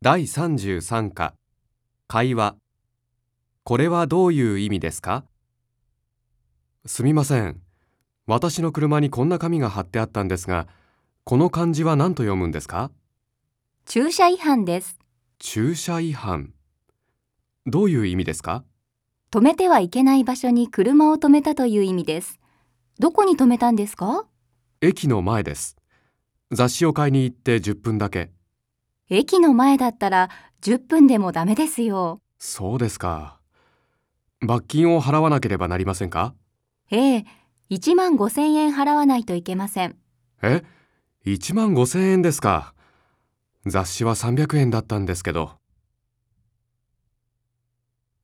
第33課、会話。これはどういう意味ですか？すみません。私の車にこんな紙が貼ってあったんですが、この漢字は何と読むんですか？ 駐車違反です。 駐車違反。どういう意味ですか？ 止めてはいけない場所に車を止めたという意味です。どこに止めたんですか？ 駅の前です。雑誌を買いに行って10分だけ。 駅の前だったら10分でもダメですよ。 そうですか。罰金を払わなければなりませんか？ ええ、1万5千円払わないといけません。 1万5千円ですか。雑誌は300円だったんですけど。